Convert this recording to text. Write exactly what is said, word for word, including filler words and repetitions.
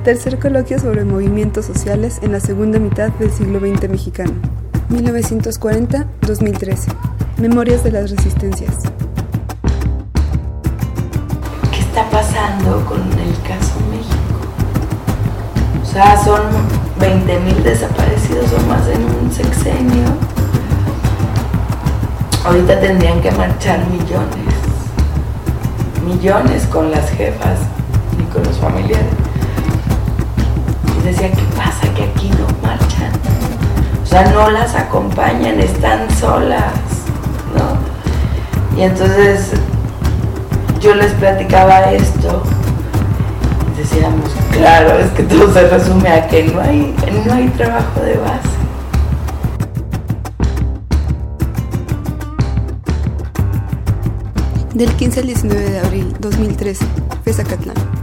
Tercer coloquio sobre movimientos sociales en la segunda mitad del siglo veinte mexicano, mil novecientos cuarenta a dos mil trece. Memorias de las resistencias. ¿Qué está pasando con el caso México? O sea, son veinte mil desaparecidos o más en un sexenio. Ahorita tendrían que marchar millones, millones con las jefas y con los familiares. Y decía, ¿qué pasa? Que aquí no marchan. O sea, no las acompañan, están solas, ¿no? Y entonces yo les platicaba esto y decíamos, claro, es que todo se resume a que no hay, no hay trabajo de base. Del quince al diecinueve de abril dos mil trece, Fezacatlán.